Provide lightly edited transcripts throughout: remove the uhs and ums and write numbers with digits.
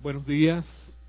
Buenos días.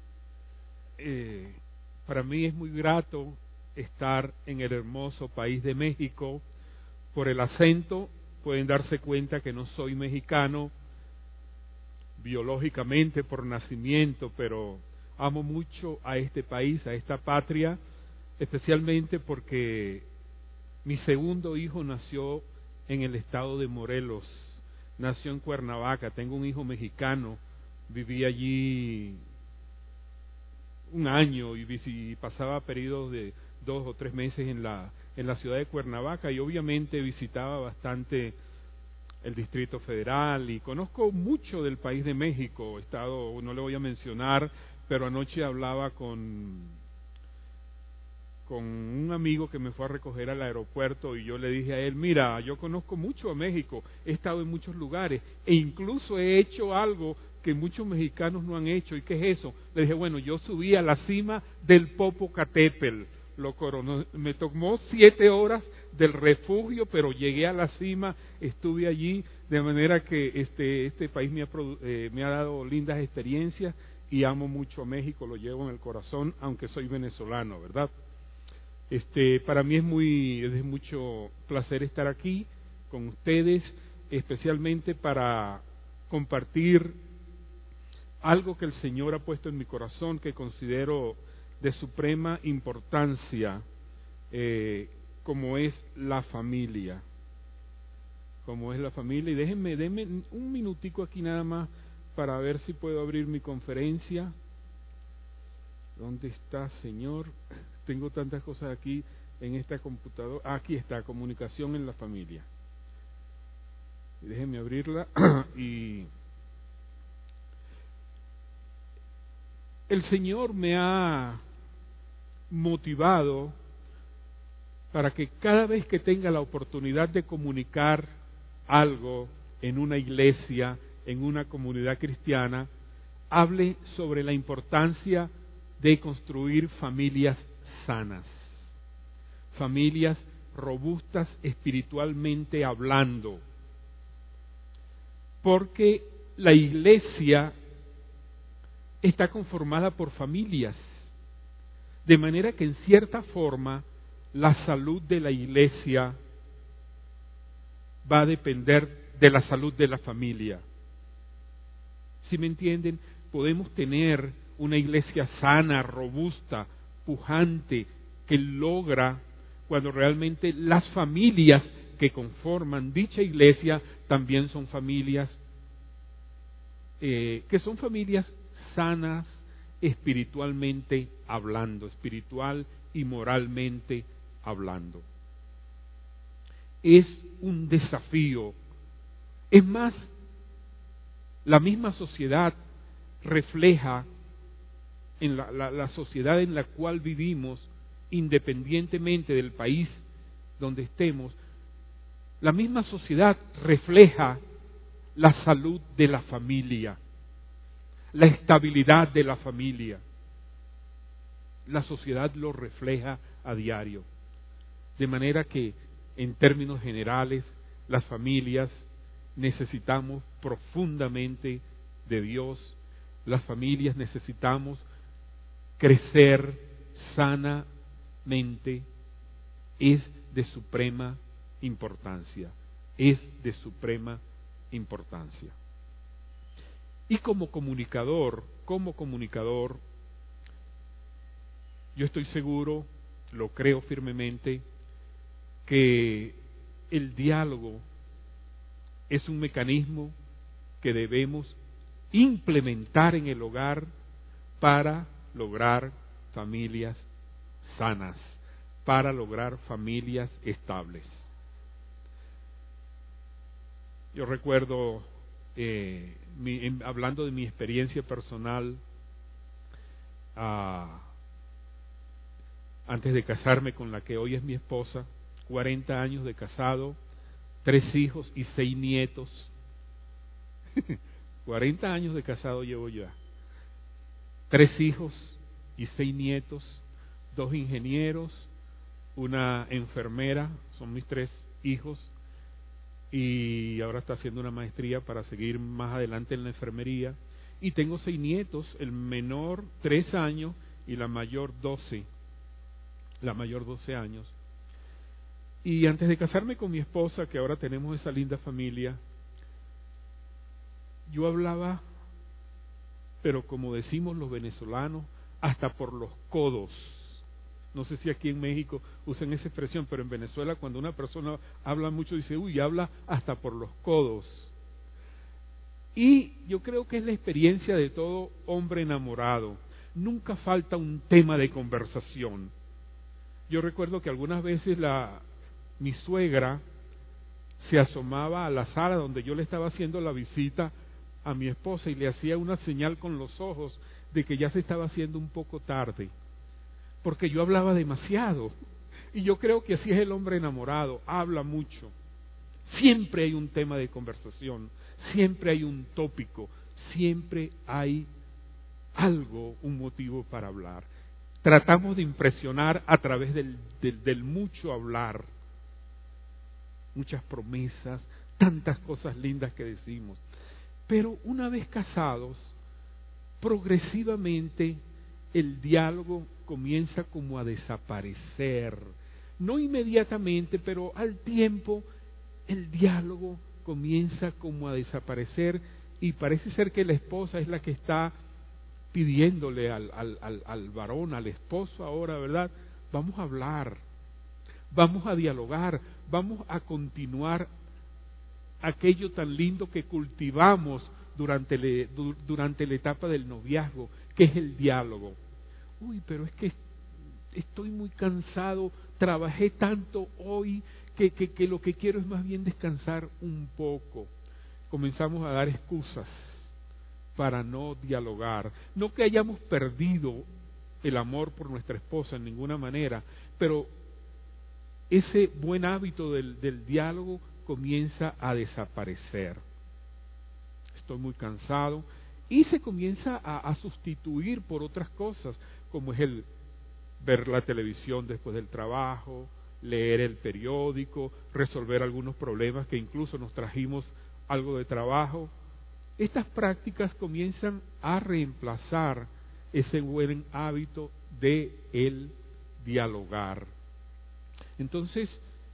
Para mí es muy grato estar en el hermoso país de México. Por el acento pueden darse cuenta que no soy mexicano biológicamente por nacimiento, pero amo mucho a este país, a esta patria, especialmente porque mi segundo hijo nació en el estado de Morelos, nació en Cuernavaca. Tengo un hijo mexicano, viví allí un año y pasaba periodos de 2 o 3 meses en la ciudad de Cuernavaca, y obviamente visitaba bastante el Distrito Federal y conozco mucho del país de México. He estado, no le voy a mencionar, pero anoche hablaba con un amigo que me fue a recoger al aeropuerto, y yo le dije a él: mira, yo conozco mucho a México, he estado en muchos lugares e incluso he hecho algo que muchos mexicanos no han hecho. ¿Y qué es eso? Le dije: bueno, yo subí a la cima del Popocatépetl, me tomó 7 horas del refugio, pero llegué a la cima, estuve allí, de manera que este país me ha dado lindas experiencias y amo mucho a México, lo llevo en el corazón, aunque soy venezolano, ¿verdad? Para mí es mucho placer estar aquí con ustedes, especialmente para compartir algo que el Señor ha puesto en mi corazón, que considero de suprema importancia, como es la familia. Y denme un minutico aquí nada más para ver si puedo abrir mi conferencia. ¿Dónde está, Señor? Tengo tantas cosas aquí en esta computadora. Aquí está, comunicación en la familia. Y déjenme abrirla. Y el Señor me ha motivado para que cada vez que tenga la oportunidad de comunicar algo en una iglesia, en una comunidad cristiana, hable sobre la importancia de construir familias sanas, familias robustas espiritualmente hablando, porque la iglesia está conformada por familias, de manera que en cierta forma la salud de la iglesia va a depender de la salud de la familia. ¿Sí me entienden? Podemos tener una iglesia sana, robusta, pujante, que logra cuando realmente las familias que conforman dicha iglesia también son familias que son familias sanas espiritualmente hablando, espiritual y moralmente hablando. Es un desafío. Es más, la misma sociedad refleja en la sociedad en la cual vivimos, independientemente del país donde estemos, la misma sociedad refleja la salud de la familia, la estabilidad de la familia. La sociedad lo refleja a diario. De manera que, en términos generales, las familias necesitamos profundamente de Dios. Las familias necesitamos crecer sanamente. Es de suprema importancia. Es de suprema importancia. Y como comunicador, yo estoy seguro, lo creo firmemente, que el diálogo es un mecanismo que debemos implementar en el hogar para lograr familias sanas, para lograr familias estables. Yo recuerdo, hablando de mi experiencia personal, antes de casarme con la que hoy es mi esposa, 40 años de casado, 3 hijos y 6 nietos. 40 años de casado llevo ya. 3 hijos y 6 nietos, 2 ingenieros, una enfermera, son mis 3 hijos, y ahora está haciendo una maestría para seguir más adelante en la enfermería. Y tengo 6 nietos, el menor 3 años y la mayor 12 años. Y antes de casarme con mi esposa, que ahora tenemos esa linda familia, yo hablaba, pero como decimos los venezolanos, hasta por los codos. No sé si aquí en México usan esa expresión, pero en Venezuela cuando una persona habla mucho dice, uy, habla hasta por los codos. Y yo creo que es la experiencia de todo hombre enamorado. Nunca falta un tema de conversación. Yo recuerdo que algunas veces mi suegra se asomaba a la sala donde yo le estaba haciendo la visita a mi esposa y le hacía una señal con los ojos de que ya se estaba haciendo un poco tarde, porque yo hablaba demasiado. Y yo creo que así es el hombre enamorado, habla mucho. Siempre hay un tema de conversación, siempre hay un tópico, siempre hay algo, un motivo para hablar. Tratamos de impresionar a través del mucho hablar, muchas promesas, tantas cosas lindas que decimos. Pero una vez casados, progresivamente el diálogo comienza como a desaparecer. No inmediatamente, pero al tiempo el diálogo comienza como a desaparecer y parece ser que la esposa es la que está pidiéndole al varón, al esposo ahora, ¿verdad? Vamos a hablar, vamos a dialogar, vamos a continuar aquello tan lindo que cultivamos durante la etapa del noviazgo, que es el diálogo. Uy, pero es que estoy muy cansado, trabajé tanto hoy que lo que quiero es más bien descansar un poco. Comenzamos a dar excusas para no dialogar. No que hayamos perdido el amor por nuestra esposa en ninguna manera, pero ese buen hábito del diálogo comienza a desaparecer. Estoy muy cansado y se comienza a sustituir por otras cosas, como es el ver la televisión después del trabajo, leer el periódico, resolver algunos problemas que incluso nos trajimos algo de trabajo. Estas prácticas comienzan a reemplazar ese buen hábito de el dialogar. Entonces,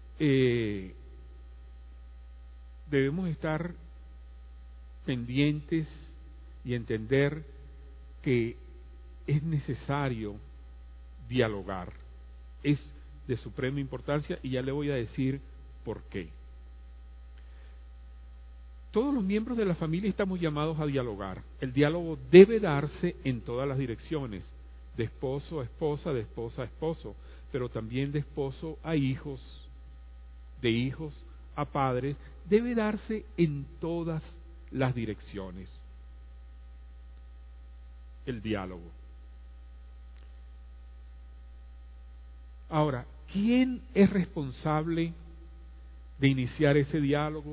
debemos estar pendientes y entender que es necesario dialogar. Es de suprema importancia y ya le voy a decir por qué. Todos los miembros de la familia estamos llamados a dialogar. El diálogo debe darse en todas las direcciones, de esposo a esposa, de esposa a esposo, pero también de esposo a hijos, de hijos a padres, debe darse en todas las direcciones. El diálogo. Ahora, ¿quién es responsable de iniciar ese diálogo?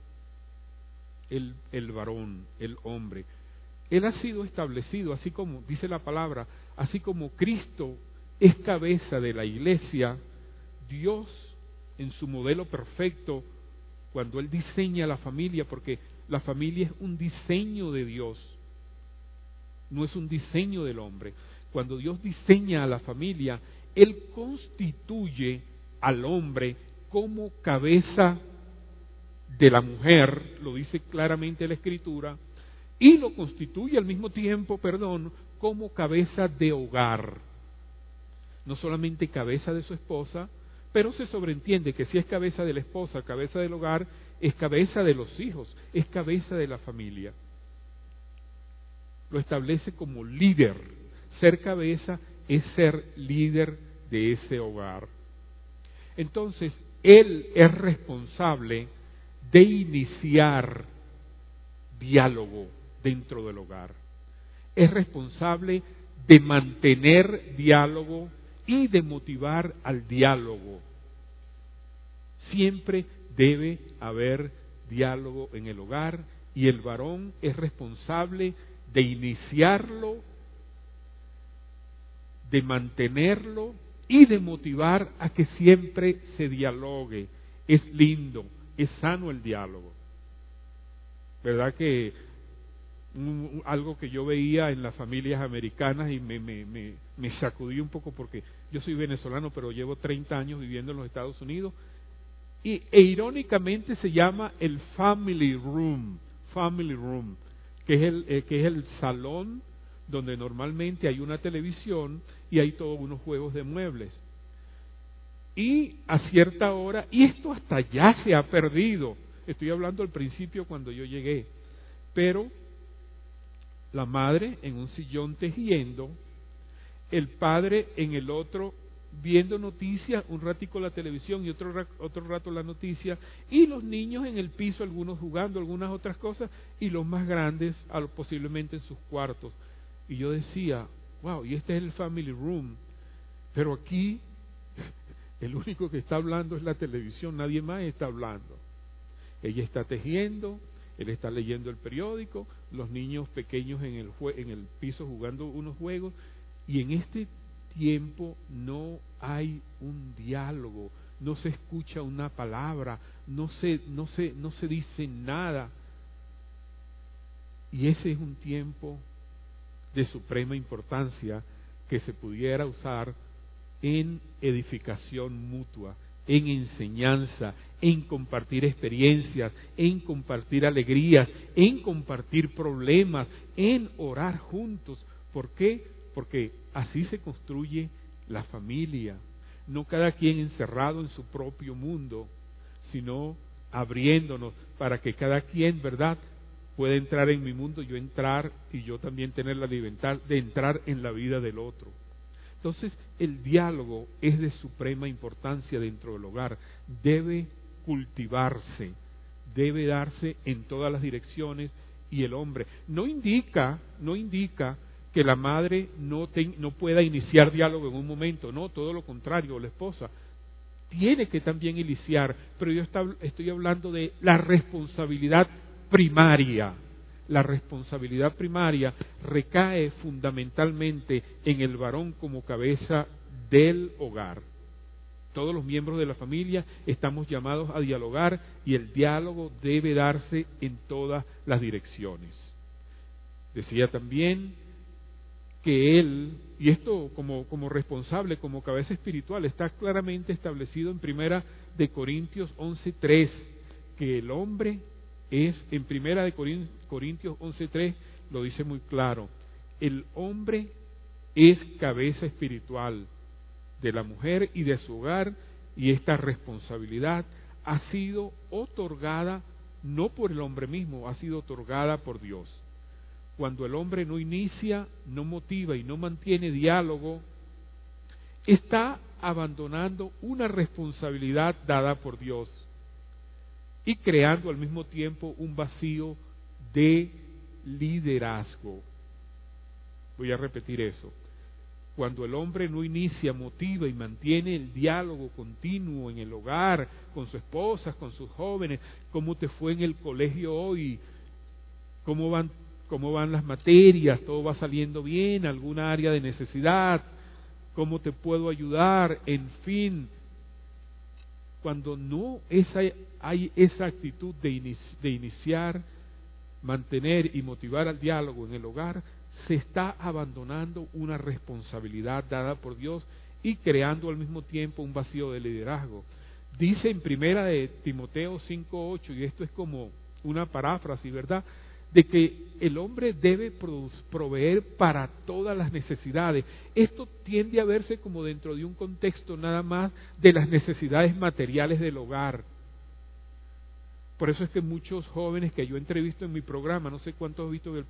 El varón, el hombre. Él ha sido establecido, así como dice la palabra, así como Cristo es cabeza de la iglesia, Dios en su modelo perfecto, cuando Él diseña la familia, porque la familia es un diseño de Dios, no es un diseño del hombre. Cuando Dios diseña a la familia, Él constituye al hombre como cabeza de la mujer, lo dice claramente la Escritura, y lo constituye al mismo tiempo, como cabeza de hogar. No solamente cabeza de su esposa, pero se sobreentiende que si es cabeza de la esposa, cabeza del hogar, es cabeza de los hijos, es cabeza de la familia. Lo establece como líder. Ser cabeza es ser líder de ese hogar. Entonces, él es responsable de iniciar diálogo dentro del hogar. Es responsable de mantener diálogo y de motivar al diálogo. Siempre debe haber diálogo en el hogar y el varón es responsable de iniciarlo, de mantenerlo y de motivar a que siempre se dialogue. Es lindo, es sano el diálogo. ¿Verdad que algo que yo veía en las familias americanas y me sacudí un poco porque yo soy venezolano, pero llevo 30 años viviendo en los Estados Unidos, e irónicamente se llama el family room, que es el salón donde normalmente hay una televisión y hay todos unos juegos de muebles. Y a cierta hora, y esto hasta ya se ha perdido, estoy hablando al principio cuando yo llegué, pero la madre en un sillón tejiendo, el padre en el otro viendo noticias, un ratico la televisión y otro rato la noticia, y los niños en el piso, algunos jugando algunas otras cosas, y los más grandes posiblemente en sus cuartos. Y yo decía, wow, y este es el family room, pero aquí el único que está hablando es la televisión, nadie más está hablando. Ella está tejiendo, él está leyendo el periódico, los niños pequeños en el piso jugando unos juegos, y en este tiempo no hay un diálogo, no se escucha una palabra, no se dice nada. Y ese es un tiempo de suprema importancia que se pudiera usar en edificación mutua, en enseñanza, en compartir experiencias, en compartir alegrías, en compartir problemas, en orar juntos. ¿Por qué? Porque así se construye la familia, no cada quien encerrado en su propio mundo, sino abriéndonos para que cada quien, ¿verdad?, pueda entrar en mi mundo, yo entrar y yo también tener la libertad de entrar en la vida del otro. Entonces, el diálogo es de suprema importancia dentro del hogar, debe cultivarse, debe darse en todas las direcciones, y el hombre no indica que la madre no pueda iniciar diálogo en un momento, no, todo lo contrario, la esposa tiene que también iniciar, pero yo estoy hablando de la responsabilidad primaria. La responsabilidad primaria recae fundamentalmente en el varón como cabeza del hogar. Todos los miembros de la familia estamos llamados a dialogar, y el diálogo debe darse en todas las direcciones. Decía también que él, y esto como responsable, como cabeza espiritual, está claramente establecido en Primera de Corintios 11:3, que el hombre es, en Primera de Corintios 11:3 lo dice muy claro, el hombre es cabeza espiritual de la mujer y de su hogar, y esta responsabilidad ha sido otorgada no por el hombre mismo, ha sido otorgada por Dios. Cuando el hombre no inicia, no motiva y no mantiene diálogo, está abandonando una responsabilidad dada por Dios y creando al mismo tiempo un vacío de liderazgo. Voy a repetir eso. Cuando el hombre no inicia, motiva y mantiene el diálogo continuo en el hogar, con su esposa, con sus jóvenes, ¿cómo te fue en el colegio hoy? ¿Cómo van las materias? ¿Todo va saliendo bien? ¿Alguna área de necesidad? ¿Cómo te puedo ayudar? En fin, cuando no hay esa actitud de iniciar, mantener y motivar al diálogo en el hogar, se está abandonando una responsabilidad dada por Dios y creando al mismo tiempo un vacío de liderazgo. Dice en Primera de Timoteo 5:8, y esto es como una paráfrasis, ¿verdad?, de que el hombre debe proveer para todas las necesidades. Esto tiende a verse como dentro de un contexto nada más de las necesidades materiales del hogar. Por eso es que muchos jóvenes que yo entrevisto en mi programa, no sé cuántos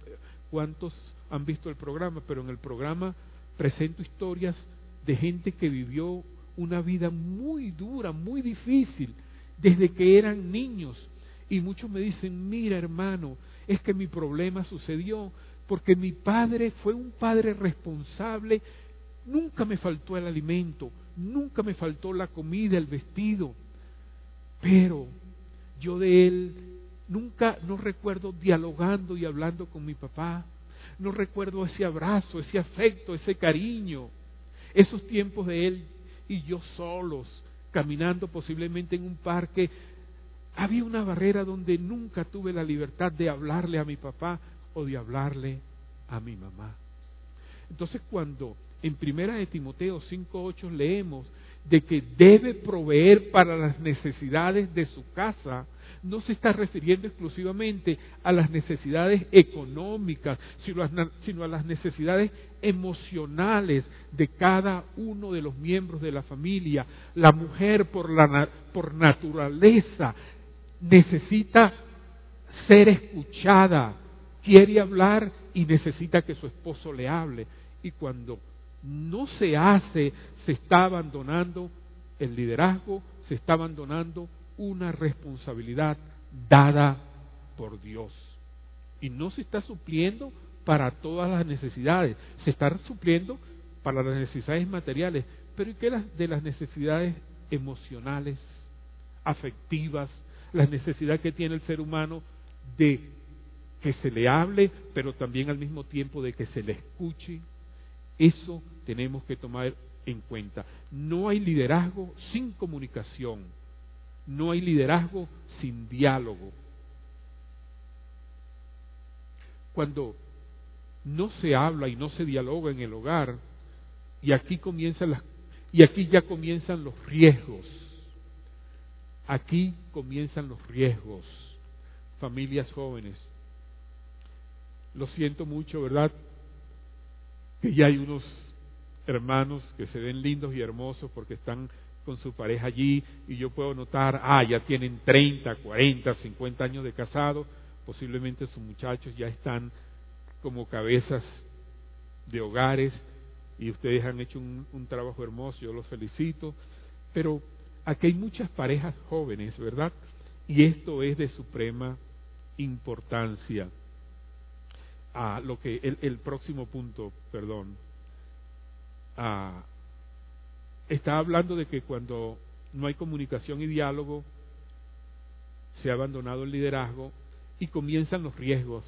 han visto el programa, pero en el programa presento historias de gente que vivió una vida muy dura, muy difícil, desde que eran niños. Y muchos me dicen, mira hermano, es que mi problema sucedió porque mi padre fue un padre responsable, nunca me faltó el alimento, nunca me faltó la comida, el vestido, pero yo de él nunca no recuerdo dialogando y hablando con mi papá, no recuerdo ese abrazo, ese afecto, ese cariño, esos tiempos de él y yo solos, caminando posiblemente en un parque. Había una barrera donde nunca tuve la libertad de hablarle a mi papá o de hablarle a mi mamá. Entonces, cuando en 1 de Timoteo 5:8 leemos de que debe proveer para las necesidades de su casa, no se está refiriendo exclusivamente a las necesidades económicas, sino a las necesidades emocionales de cada uno de los miembros de la familia. La mujer por naturaleza necesita ser escuchada, quiere hablar y necesita que su esposo le hable. Y cuando no se hace, se está abandonando el liderazgo, se está abandonando una responsabilidad dada por Dios. Y no se está supliendo para todas las necesidades, se está supliendo para las necesidades materiales. Pero ¿y qué de las necesidades emocionales, afectivas, las necesidades que tiene el ser humano de que se le hable, pero también al mismo tiempo de que se le escuche? Eso tenemos que tomar en cuenta. No hay liderazgo sin comunicación, no hay liderazgo sin diálogo. Cuando no se habla y no se dialoga en el hogar, y aquí ya comienzan los riesgos. Aquí comienzan los riesgos, familias jóvenes. Lo siento mucho, ¿verdad? Que ya hay unos hermanos que se ven lindos y hermosos porque están con su pareja allí, y yo puedo notar, ya tienen 30, 40, 50 años de casado, posiblemente sus muchachos ya están como cabezas de hogares, y ustedes han hecho un trabajo hermoso, yo los felicito, pero aquí hay muchas parejas jóvenes, ¿verdad? Y esto es de suprema importancia. Lo que el próximo punto, está hablando de que cuando no hay comunicación y diálogo, se ha abandonado el liderazgo y comienzan los riesgos.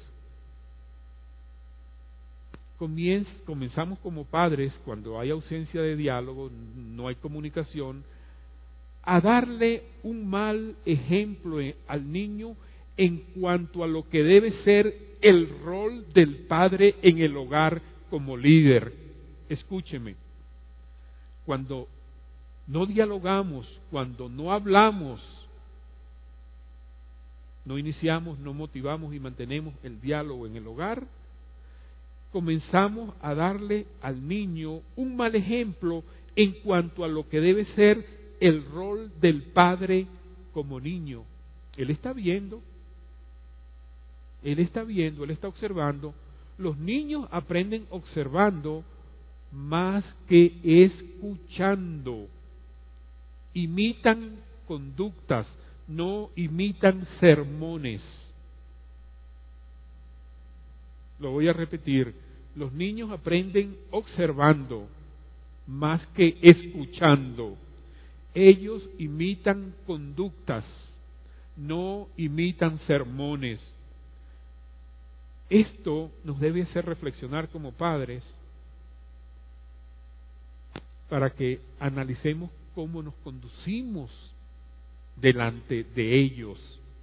Comenzamos como padres, cuando hay ausencia de diálogo, no hay comunicación, a darle un mal ejemplo al niño en cuanto a lo que debe ser el rol del padre en el hogar como líder. Escúcheme, cuando no dialogamos, cuando no hablamos, no iniciamos, no motivamos y mantenemos el diálogo en el hogar, comenzamos a darle al niño un mal ejemplo en cuanto a lo que debe ser el rol del padre como niño. Él está viendo, él está observando. Los niños aprenden observando más que escuchando. Imitan conductas, no imitan sermones. Lo voy a repetir. Los niños aprenden observando más que escuchando. Ellos imitan conductas, no imitan sermones. Esto nos debe hacer reflexionar como padres para que analicemos cómo nos conducimos delante de ellos.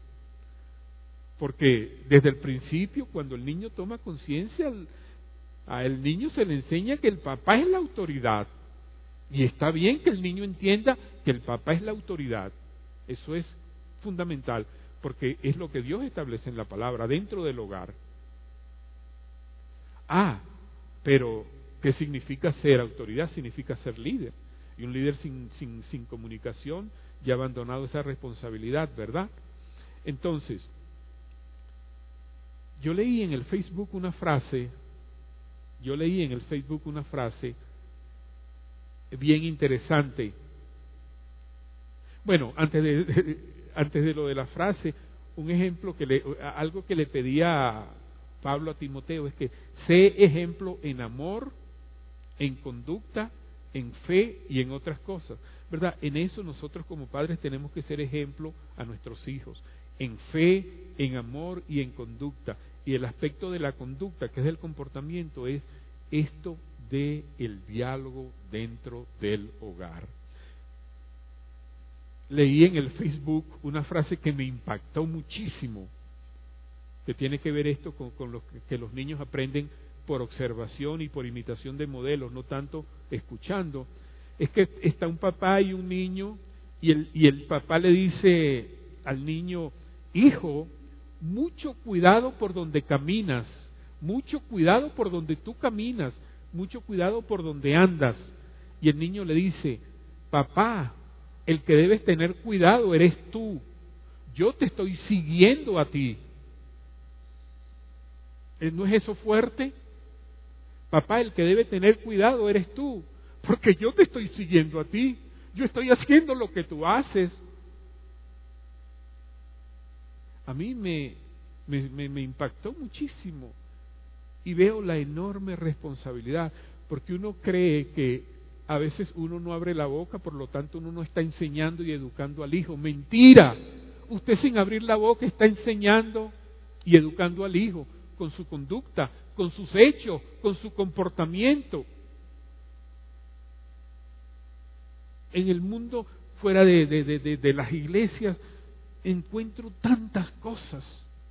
Porque desde el principio, cuando el niño toma conciencia, a el niño se le enseña que el papá es la autoridad. Y está bien que el niño entienda que el papá es la autoridad. Eso es fundamental, porque es lo que Dios establece en la palabra dentro del hogar. Pero ¿qué significa ser autoridad? Significa ser líder. Y un líder sin comunicación ya ha abandonado esa responsabilidad, ¿verdad? Entonces, yo leí en el Facebook una frase bien interesante. Bueno, antes de lo de la frase, un ejemplo algo que le pedía Pablo a Timoteo es que sé ejemplo en amor, en conducta, en fe y en otras cosas, ¿verdad? En eso nosotros como padres tenemos que ser ejemplo a nuestros hijos, en fe, en amor y en conducta. Y el aspecto de la conducta, que es el comportamiento, es esto de el diálogo dentro del hogar. Leí en el Facebook una frase que me impactó muchísimo. que tiene que ver esto con lo que los niños aprenden por observación y por imitación de modelos, no tanto escuchando, es que está un papá y un niño, y el papá le dice al niño: hijo, mucho cuidado por donde caminas, mucho cuidado por donde tú caminas, mucho cuidado por donde andas. Y el niño le dice: papá, el que debes tener cuidado eres tú, yo te estoy siguiendo a ti. ¿No es eso fuerte? Papá, el que debe tener cuidado eres tú, porque yo te estoy siguiendo a ti, yo estoy haciendo lo que tú haces. A mí me impactó muchísimo y veo la enorme responsabilidad, porque uno cree que a veces uno no abre la boca, por lo tanto uno no está enseñando y educando al hijo. ¡Mentira! Usted sin abrir la boca está enseñando y educando al hijo con su conducta, con sus hechos, con su comportamiento. En el mundo fuera de las iglesias encuentro tantas cosas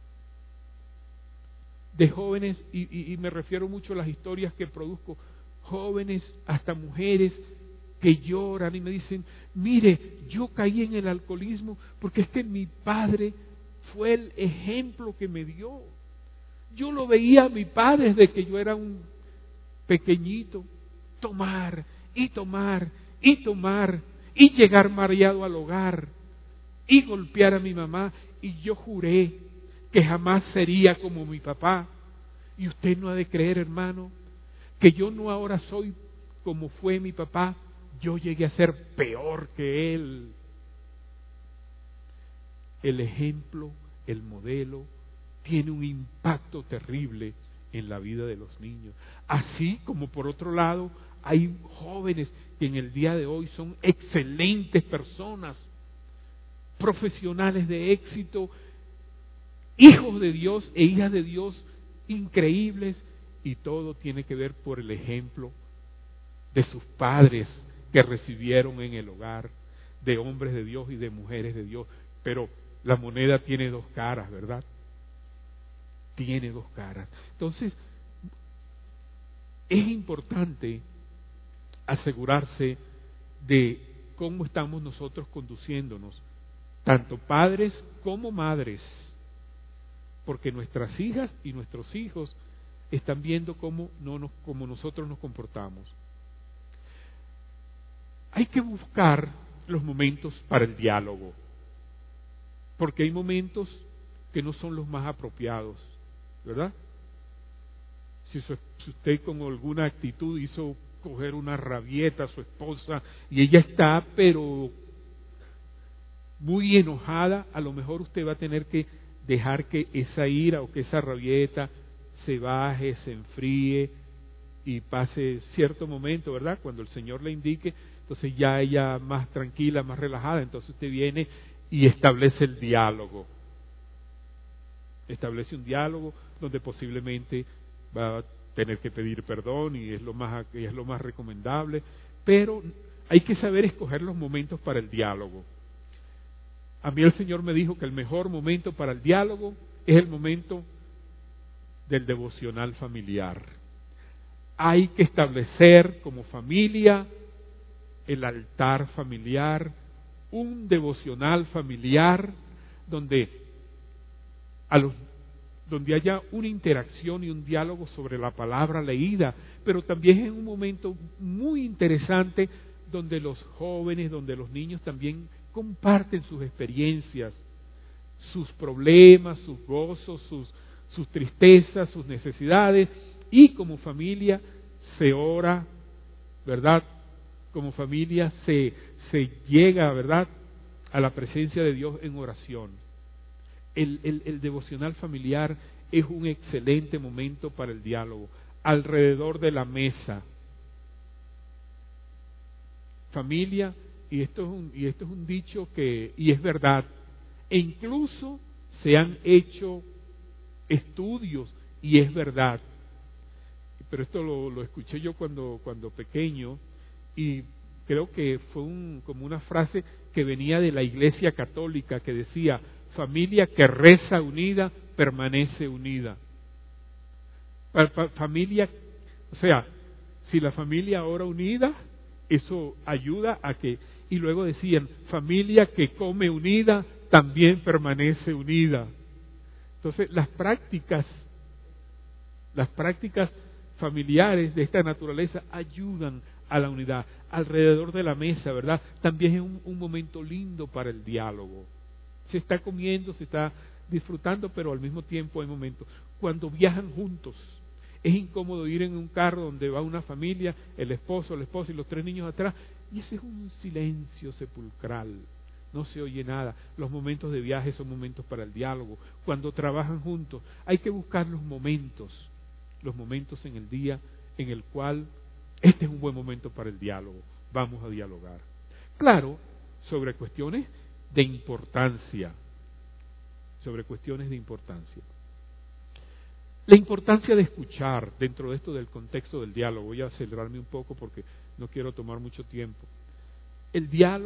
de jóvenes, y me refiero mucho a las historias que produzco, jóvenes, hasta mujeres, que lloran y me dicen: mire, yo caí en el alcoholismo porque es que mi padre fue el ejemplo que me dio. Yo lo veía a mi padre desde que yo era un pequeñito, tomar y tomar y tomar y llegar mareado al hogar y golpear a mi mamá, y yo juré que jamás sería como mi papá. Y usted no ha de creer, hermano, que yo no ahora soy como fue mi papá, yo llegué a ser peor que él. El ejemplo, el modelo, tiene un impacto terrible en la vida de los niños. Así como por otro lado hay jóvenes que en el día de hoy son excelentes personas, profesionales de éxito, hijos de Dios e hijas de Dios increíbles, y todo tiene que ver por el ejemplo de sus padres que recibieron en el hogar, de hombres de Dios y de mujeres de Dios. Pero la moneda tiene dos caras, ¿verdad? Tiene dos caras. Entonces, es importante asegurarse de cómo estamos nosotros conduciéndonos, tanto padres como madres, porque nuestras hijas y nuestros hijos están viendo cómo nosotros nos comportamos. Hay que buscar los momentos para el diálogo, porque hay momentos que no son los más apropiados, ¿verdad? Si usted con alguna actitud hizo coger una rabieta a su esposa y ella está pero muy enojada, a lo mejor usted va a tener que dejar que esa ira o que esa rabieta se baje, se enfríe y pase cierto momento, ¿verdad? Cuando el Señor le indique, entonces ya ella más tranquila, más relajada, entonces usted viene y establece el diálogo. Establece un diálogo donde posiblemente va a tener que pedir perdón, y es lo más recomendable, pero hay que saber escoger los momentos para el diálogo. A mí el Señor me dijo que el mejor momento para el diálogo es el momento del devocional familiar. Hay que establecer como familia el altar familiar, un devocional familiar donde haya una interacción y un diálogo sobre la palabra leída, pero también es un momento muy interesante donde los jóvenes, donde los niños también comparten sus experiencias, sus problemas, sus gozos, sus tristezas, sus necesidades, y como familia se ora, ¿verdad? Como familia se llega, ¿verdad?, a la presencia de Dios en oración. El devocional familiar es un excelente momento para el diálogo, alrededor de la mesa. Familia, y esto es un dicho y es verdad, e incluso se han hecho estudios y es verdad, pero esto lo escuché yo cuando pequeño, y creo que fue como una frase que venía de la Iglesia Católica que decía: familia que reza unida permanece unida. Familia, o sea, si la familia ora unida, eso ayuda a que, y luego decían, familia que come unida también permanece unida. Entonces, las prácticas familiares de esta naturaleza ayudan a la unidad. Alrededor de la mesa, ¿verdad? También es un momento lindo para el diálogo. Se está comiendo, se está disfrutando, pero al mismo tiempo hay momentos. Cuando viajan juntos, es incómodo ir en un carro donde va una familia, el esposo, la esposa y los 3 niños atrás, y ese es un silencio sepulcral. No se oye nada. Los momentos de viaje son momentos para el diálogo. Cuando trabajan juntos, hay que buscar los momentos en el día en el cual este es un buen momento para el diálogo. Vamos a dialogar. Claro, sobre cuestiones de importancia. La importancia de escuchar dentro de esto del contexto del diálogo. Voy a acelerarme un poco porque no quiero tomar mucho tiempo. En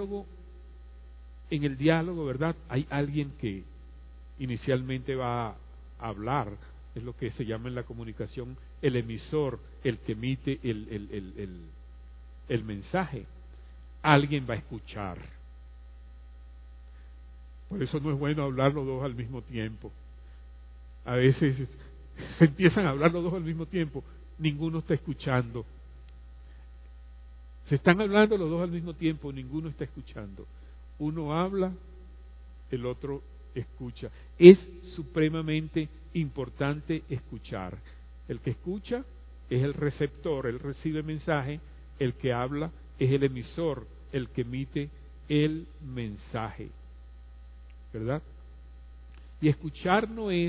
el diálogo, ¿verdad? Hay alguien que inicialmente va a hablar, es lo que se llama en la comunicación el emisor, el que emite el mensaje. Alguien va a escuchar. Por eso no es bueno hablar los dos al mismo tiempo. A veces se empiezan a hablar los dos al mismo tiempo, ninguno está escuchando. Se están hablando los dos al mismo tiempo, ninguno está escuchando. Uno habla, el otro escucha. Es supremamente importante escuchar. El que escucha es el receptor, él recibe mensaje. El que habla es el emisor, el que emite el mensaje. ¿Verdad? Y escuchar no es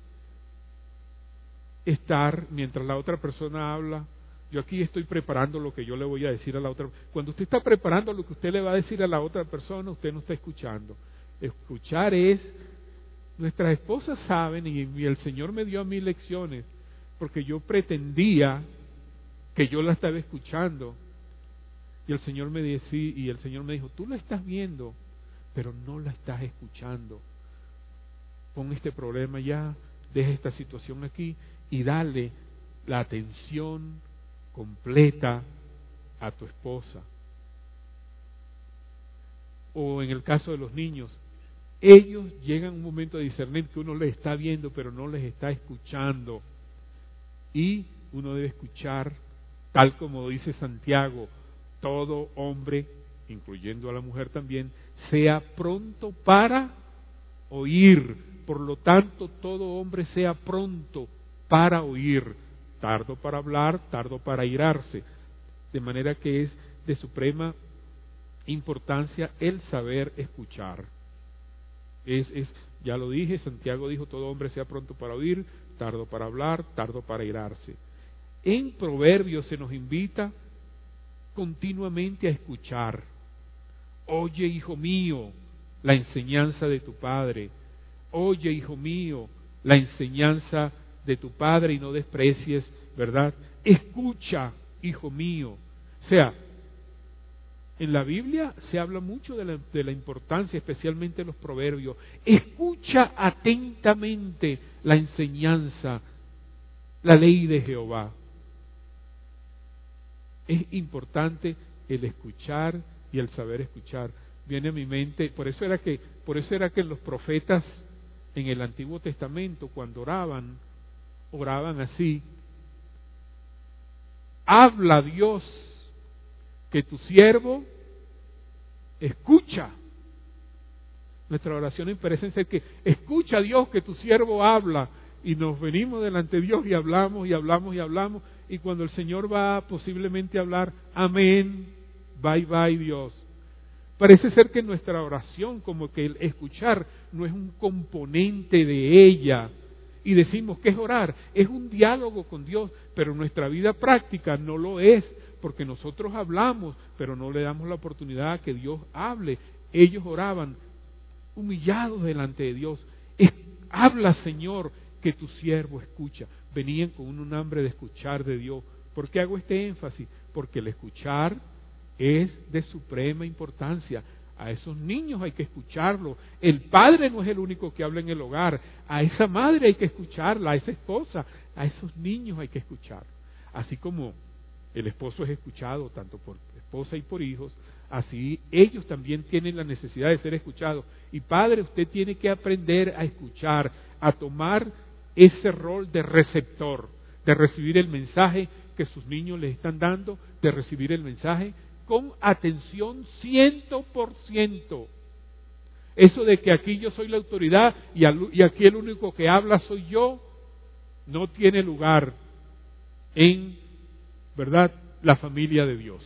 estar mientras la otra persona habla. Yo aquí estoy preparando lo que yo le voy a decir a la otra. Cuando usted está preparando lo que usted le va a decir a la otra persona, usted no está escuchando. Escuchar es, nuestras esposas saben, y el Señor me dio a mí lecciones, porque yo pretendía que yo la estaba escuchando. Y el Señor me dijo, tú la estás viendo, pero no la estás escuchando. Pon este problema ya, deja esta situación aquí y dale la atención completa a tu esposa. O en el caso de los niños, ellos llegan a un momento de discernir que uno les está viendo pero no les está escuchando, y uno debe escuchar tal como dice Santiago: todo hombre, incluyendo a la mujer también, sea pronto para oír. Por lo tanto, todo hombre sea pronto para oír, tardo para hablar, tardo para airarse. De manera que es de suprema importancia el saber escuchar. Ya lo dije, Santiago dijo: todo hombre sea pronto para oír, tardo para hablar, tardo para airarse. En Proverbios se nos invita continuamente a escuchar. Oye, hijo mío, la enseñanza de tu padre. Oye, hijo mío, la enseñanza de tu padre, y no desprecies, ¿verdad? Escucha, hijo mío. O sea, en la Biblia se habla mucho de la importancia, especialmente en los proverbios. Escucha atentamente la enseñanza, la ley de Jehová. Es importante el escuchar y el saber escuchar. Viene a mi mente, por eso era que los profetas en el Antiguo Testamento, cuando oraban así: habla, Dios, que tu siervo escucha. Nuestras oraciones parecen ser que escucha, Dios, que tu siervo habla, y nos venimos delante de Dios y hablamos y hablamos y hablamos, y cuando el Señor va posiblemente a hablar, amén, bye bye Dios. Parece ser que nuestra oración, como que el escuchar no es un componente de ella, y decimos que es orar, es un diálogo con Dios, pero nuestra vida práctica no lo es, porque nosotros hablamos, pero no le damos la oportunidad a que Dios hable. Ellos oraban humillados delante de Dios: habla, Señor, que tu siervo escucha. Venían con un hambre de escuchar de Dios. ¿Por qué hago este énfasis? Porque el escuchar es de suprema importancia. A esos niños hay que escucharlos. El padre no es el único que habla en el hogar. A esa madre hay que escucharla, a esa esposa, a esos niños hay que escuchar. Así como el esposo es escuchado tanto por esposa y por hijos, así ellos también tienen la necesidad de ser escuchados. Y padre, usted tiene que aprender a escuchar, a tomar ese rol de receptor, de recibir el mensaje que sus niños les están dando, de recibir el mensaje con atención 100%. Eso de que aquí yo soy la autoridad y aquí el único que habla soy yo, no tiene lugar en, ¿verdad?, la familia de Dios.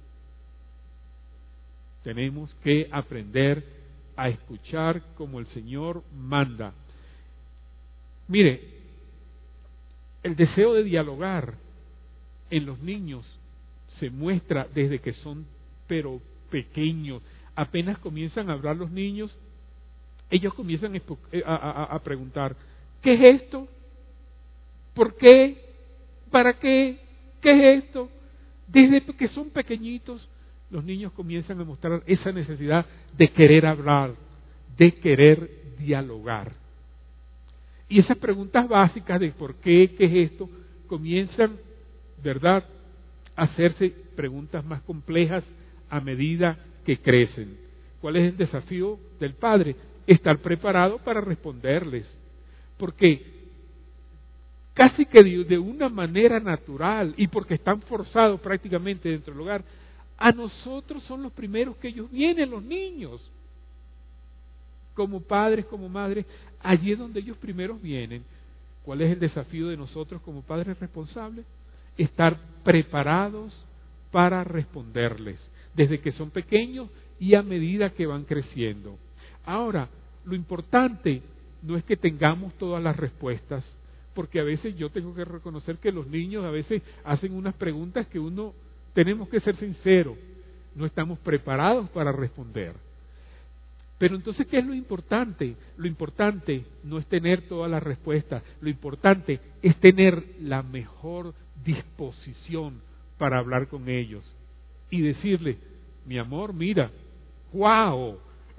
Tenemos que aprender a escuchar como el Señor manda. Mire, el deseo de dialogar en los niños se muestra desde que son pero pequeños. Apenas comienzan a hablar los niños, ellos comienzan a preguntar, ¿qué es esto? ¿Por qué? ¿Para qué? ¿Qué es esto? Desde que son pequeñitos, los niños comienzan a mostrar esa necesidad de querer hablar, de querer dialogar. Y esas preguntas básicas de por qué, qué es esto, comienzan, ¿verdad?, a hacerse preguntas más complejas a medida que crecen. ¿Cuál es el desafío del padre? Estar preparado para responderles. Porque casi que de una manera natural y porque están forzados prácticamente dentro del hogar, a nosotros son los primeros que ellos vienen, los niños. Como padres, como madres, allí es donde ellos primeros vienen. ¿Cuál es el desafío de nosotros como padres responsables? Estar preparados para responderles, desde que son pequeños y a medida que van creciendo. Ahora, lo importante no es que tengamos todas las respuestas, porque a veces yo tengo que reconocer que los niños a veces hacen unas preguntas que tenemos que ser sinceros, no estamos preparados para responder. Pero entonces, ¿qué es lo importante? Lo importante no es tener todas las respuestas, lo importante es tener la mejor disposición para hablar con ellos y decirle, mi amor, mira, ¡wow!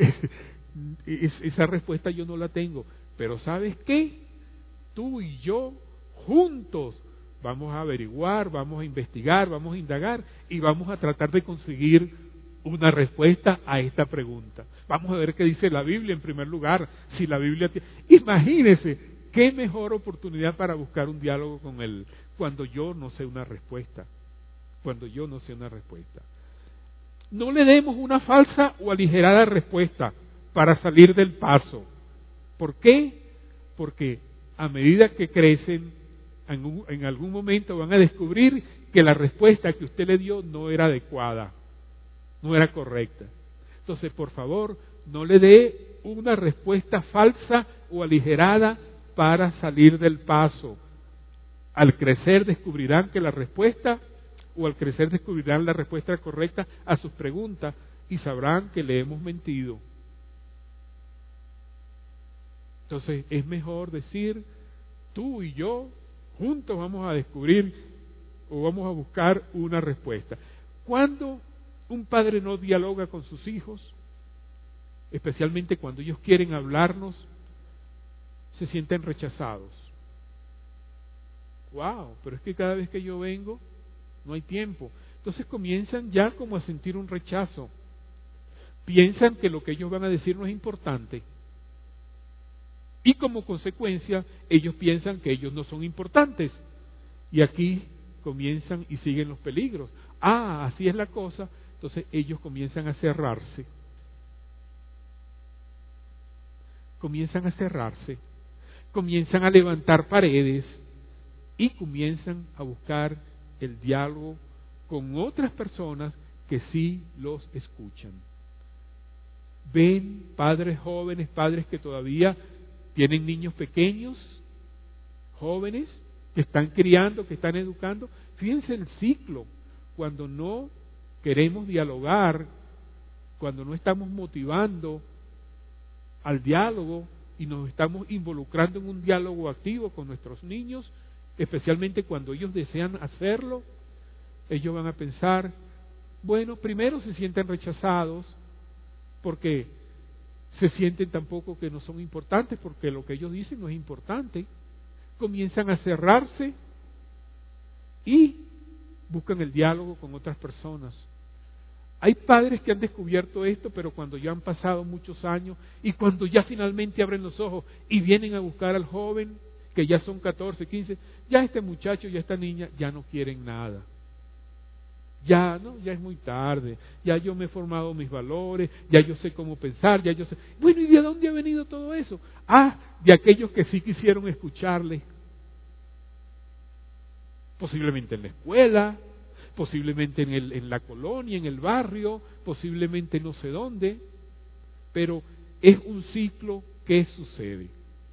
Esa respuesta yo no la tengo, pero ¿sabes qué? Tú y yo juntos vamos a averiguar, vamos a investigar, vamos a indagar y vamos a tratar de conseguir una respuesta a esta pregunta. Vamos a ver qué dice la Biblia en primer lugar. Si la Biblia imagínese, qué mejor oportunidad para buscar un diálogo con Él cuando yo no sé una respuesta. Cuando yo no sé una respuesta. No le demos una falsa o aligerada respuesta para salir del paso. ¿Por qué? Porque a medida que crecen, en algún momento van a descubrir que la respuesta que usted le dio no era adecuada, no era correcta. Entonces, por favor, no le dé una respuesta falsa o aligerada para salir del paso. Al crecer descubrirán que la respuesta, o al crecer descubrirán la respuesta correcta a sus preguntas y sabrán que le hemos mentido. Entonces, es mejor decir, tú y yo juntos vamos a descubrir o vamos a buscar una respuesta. Cuando un padre no dialoga con sus hijos, especialmente cuando ellos quieren hablarnos, se sienten rechazados. Wow, pero es que cada vez que yo vengo no hay tiempo. Entonces comienzan ya como a sentir un rechazo. Piensan que lo que ellos van a decir no es importante. Y como consecuencia, ellos piensan que ellos no son importantes. Y aquí comienzan y siguen los peligros. Ah, así es la cosa. Entonces ellos comienzan a cerrarse. Comienzan a cerrarse. Comienzan a levantar paredes. Y comienzan a buscar el diálogo con otras personas que sí los escuchan. Ven, padres jóvenes, padres que todavía tienen niños pequeños, jóvenes, que están criando, que están educando. Fíjense el ciclo, cuando no queremos dialogar, cuando no estamos motivando al diálogo y nos estamos involucrando en un diálogo activo con nuestros niños, especialmente cuando ellos desean hacerlo, ellos van a pensar, bueno, primero se sienten rechazados, porque se sienten tampoco que no son importantes, porque lo que ellos dicen no es importante. Comienzan a cerrarse y buscan el diálogo con otras personas. Hay padres que han descubierto esto, pero cuando ya han pasado muchos años y cuando ya finalmente abren los ojos y vienen a buscar al joven, que ya son 14, 15, ya este muchacho, ya esta niña, ya no quieren nada. Ya es muy tarde, ya yo me he formado mis valores, ya yo sé cómo pensar, ya yo sé. Bueno, ¿y de dónde ha venido todo eso? De aquellos que sí quisieron escucharle. Posiblemente en la escuela, posiblemente en la colonia, en el barrio, posiblemente no sé dónde, pero es un ciclo que sucede.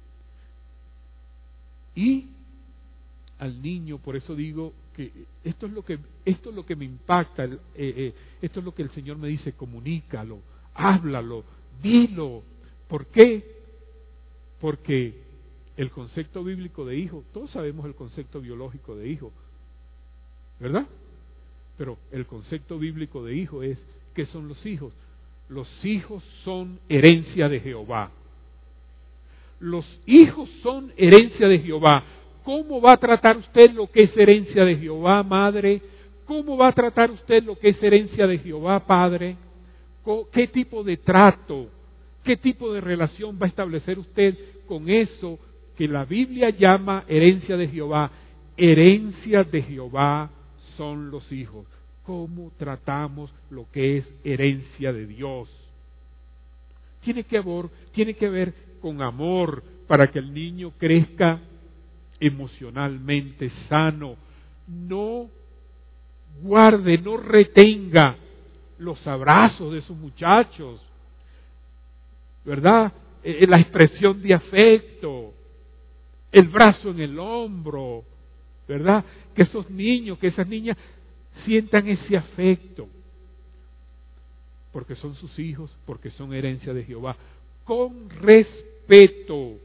Y al niño, por eso digo que esto es lo que me impacta, esto es lo que el Señor me dice: comunícalo, háblalo, dilo. ¿Por qué? Porque el concepto bíblico de hijo, todos sabemos el concepto biológico de hijo, ¿verdad? Pero el concepto bíblico de hijo es, ¿qué son los hijos? Los hijos son herencia de Jehová. Los hijos son herencia de Jehová. ¿Cómo va a tratar usted lo que es herencia de Jehová, madre? ¿Cómo va a tratar usted lo que es herencia de Jehová, padre? ¿Qué tipo de trato, qué tipo de relación va a establecer usted con eso que la Biblia llama herencia de Jehová? Herencia de Jehová son los hijos. ¿Cómo tratamos lo que es herencia de Dios? Tiene que ver con amor para que el niño crezca emocionalmente sano. No guarde, no retenga los abrazos de sus muchachos, ¿verdad? La expresión de afecto, el brazo en el hombro, ¿verdad? Que esos niños, que esas niñas sientan ese afecto, porque son sus hijos, porque son herencia de Jehová, con respeto,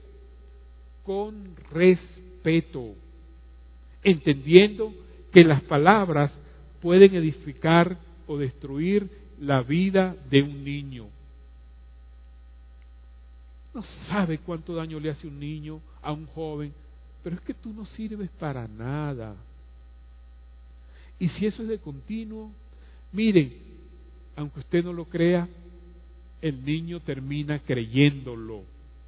entendiendo que las palabras pueden edificar o destruir la vida de un niño. No sabe cuánto daño le hace un niño a un joven, pero es que tú no sirves para nada. Y si eso es de continuo, miren, aunque usted no lo crea, el niño termina creyéndolo.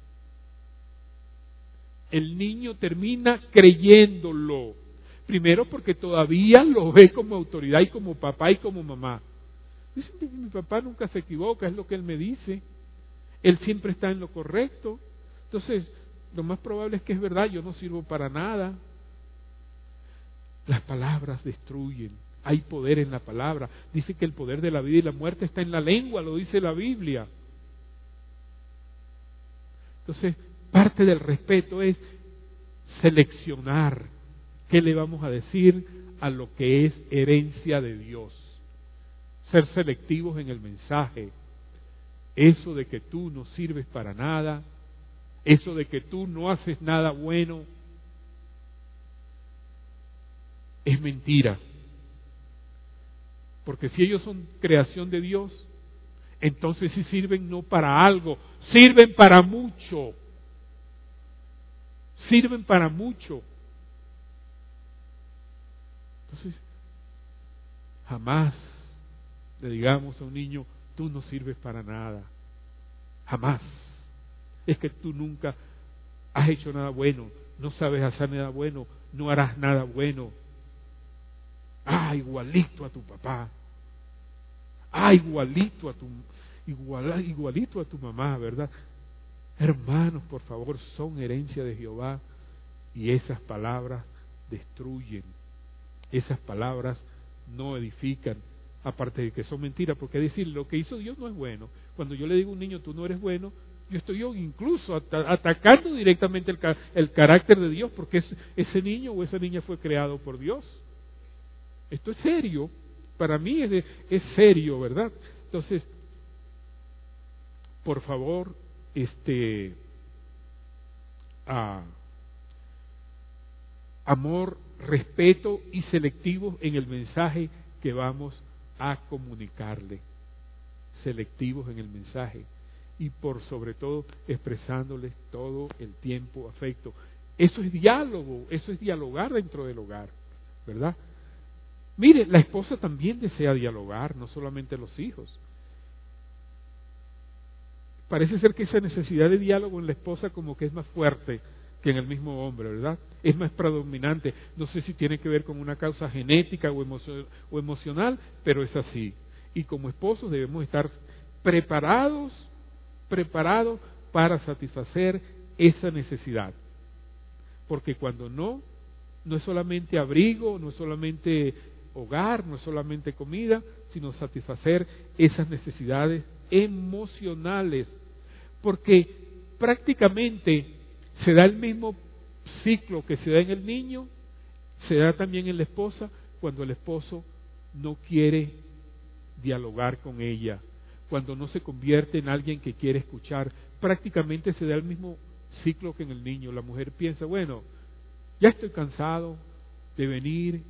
El niño termina creyéndolo. Primero porque todavía lo ve como autoridad y como papá y como mamá. Dicen que mi papá nunca se equivoca, es lo que él me dice. Él siempre está en lo correcto. Entonces, lo más probable es que es verdad, yo no sirvo para nada. Las palabras destruyen. Hay poder en la palabra. Dice que el poder de la vida y la muerte está en la lengua, lo dice la Biblia. Entonces, parte del respeto es seleccionar qué le vamos a decir a lo que es herencia de Dios. Ser selectivos en el mensaje. Eso de que tú no sirves para nada, eso de que tú no haces nada bueno, es mentira. Porque si ellos son creación de Dios, entonces sí sirven no para algo, sirven para mucho. Sirven para mucho. Entonces, jamás le digamos a un niño, tú no sirves para nada. Jamás. Es que tú nunca has hecho nada bueno, no sabes hacer nada bueno, no harás nada bueno. Igualito a tu papá. Igualito a tu mamá, ¿verdad? Hermanos, por favor, son herencia de Jehová y esas palabras destruyen. Esas palabras no edifican, aparte de que son mentiras, porque decir lo que hizo Dios no es bueno. Cuando yo le digo a un niño, tú no eres bueno, yo estoy incluso atacando directamente el carácter de Dios, porque ese niño o esa niña fue creado por Dios. Esto es serio, para mí es serio, ¿verdad? Entonces, por favor, amor, respeto y selectivos en el mensaje que vamos a comunicarle. selectivos en el mensaje y por sobre todo expresándoles todo el tiempo afecto. Eso es diálogo, eso es dialogar dentro del hogar, ¿verdad? Mire, la esposa también desea dialogar, no solamente los hijos. Parece ser que esa necesidad de diálogo en la esposa como que es más fuerte que en el mismo hombre, ¿verdad? Es más predominante. No sé si tiene que ver con una causa genética o emocional, pero es así. Y como esposos debemos estar preparados para satisfacer esa necesidad. Porque cuando no es solamente abrigo, no es solamente hogar, no es solamente comida, sino satisfacer esas necesidades emocionales. Porque prácticamente se da el mismo ciclo que se da en el niño, se da también en la esposa cuando el esposo no quiere dialogar con ella, cuando no se convierte en alguien que quiere escuchar. Prácticamente se da el mismo ciclo que en el niño. La mujer piensa, bueno, ya estoy cansado de venir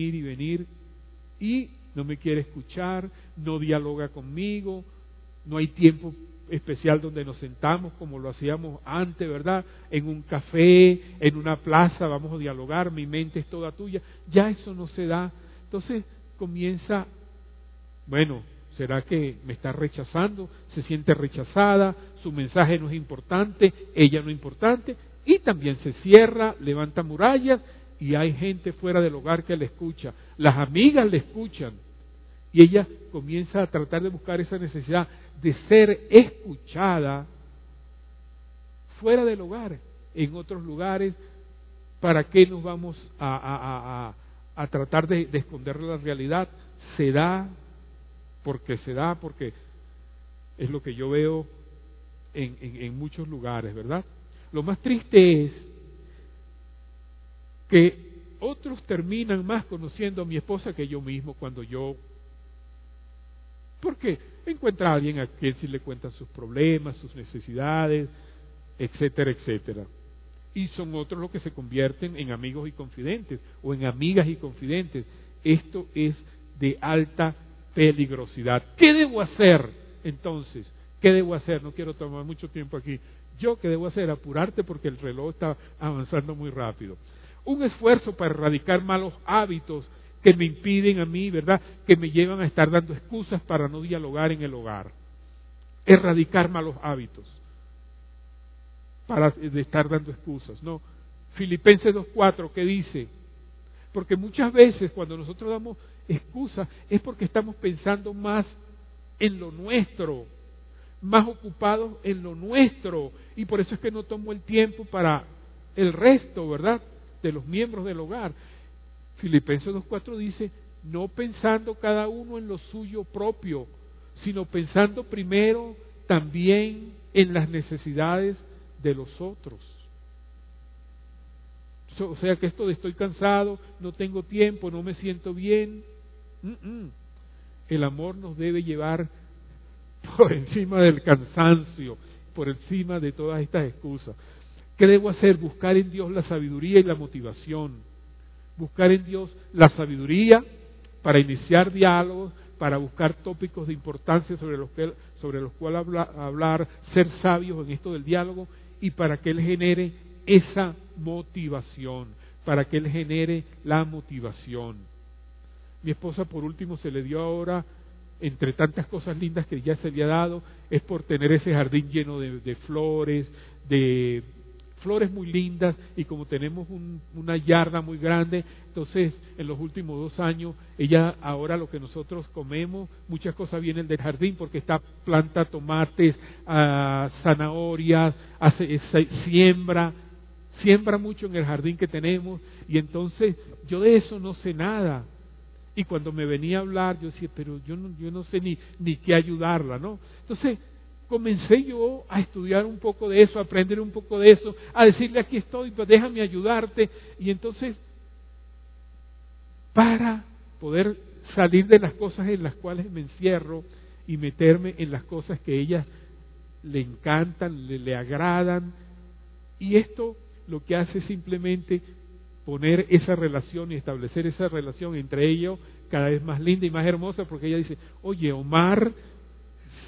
y no me quiere escuchar, no dialoga conmigo, no hay tiempo especial donde nos sentamos como lo hacíamos antes, ¿verdad? En un café, en una plaza, vamos a dialogar, mi mente es toda tuya. Ya eso no se da. Entonces comienza, bueno, ¿será que me está rechazando? Se siente rechazada, su mensaje no es importante, ella no es importante, y también se cierra, levanta murallas, y hay gente fuera del hogar que le escucha. Las amigas le escuchan, y ella comienza a tratar de buscar esa necesidad de ser escuchada fuera del hogar, en otros lugares. ¿Para qué nos vamos a tratar de esconder la realidad? Se da porque es lo que yo veo en muchos lugares, ¿verdad? Lo más triste es que otros terminan más conociendo a mi esposa que yo mismo porque encuentra a alguien a quien sí le cuentan sus problemas, sus necesidades, etcétera, etcétera. Y son otros los que se convierten en amigos y confidentes, o en amigas y confidentes. Esto es de alta peligrosidad. ¿Qué debo hacer entonces? ¿Qué debo hacer? No quiero tomar mucho tiempo aquí. ¿Qué debo hacer? Apurarte porque el reloj está avanzando muy rápido. Un esfuerzo para erradicar malos hábitos que me impiden a mí, ¿verdad?, que me llevan a estar dando excusas para no dialogar en el hogar. Erradicar malos hábitos de estar dando excusas, ¿no? Filipenses 2:4, ¿qué dice? Porque muchas veces cuando nosotros damos excusas es porque estamos pensando más en lo nuestro, más ocupados en lo nuestro, y por eso es que no tomo el tiempo para el resto, ¿verdad?, de los miembros del hogar. Filipenses 2:4 dice, no pensando cada uno en lo suyo propio, sino pensando primero también en las necesidades de los otros. O sea que esto de estoy cansado, no tengo tiempo, no me siento bien. El amor nos debe llevar por encima del cansancio, por encima de todas estas excusas. ¿Qué debo hacer? Buscar en Dios la sabiduría y la motivación. Buscar en Dios la sabiduría para iniciar diálogos, para buscar tópicos de importancia sobre los cuales hablar, ser sabios en esto del diálogo, y para que Él genere esa motivación, para que Él genere la motivación. Mi esposa, por último, se le dio ahora, entre tantas cosas lindas que ya se había dado, es por tener ese jardín lleno de flores, flores muy lindas, y como tenemos una yarda muy grande, entonces en los últimos 2 años, ella ahora lo que nosotros comemos, muchas cosas vienen del jardín, porque está planta tomates, zanahorias, siembra mucho en el jardín que tenemos, y entonces yo de eso no sé nada. Y cuando me venía a hablar, yo decía, pero yo no sé ni qué ayudarla, ¿no? Entonces comencé yo a estudiar un poco de eso, a aprender un poco de eso, a decirle, aquí estoy, pues déjame ayudarte. Y entonces, para poder salir de las cosas en las cuales me encierro y meterme en las cosas que a ellas le encantan, le agradan, y esto lo que hace es simplemente poner esa relación y establecer esa relación entre ellos cada vez más linda y más hermosa, porque ella dice, oye, Omar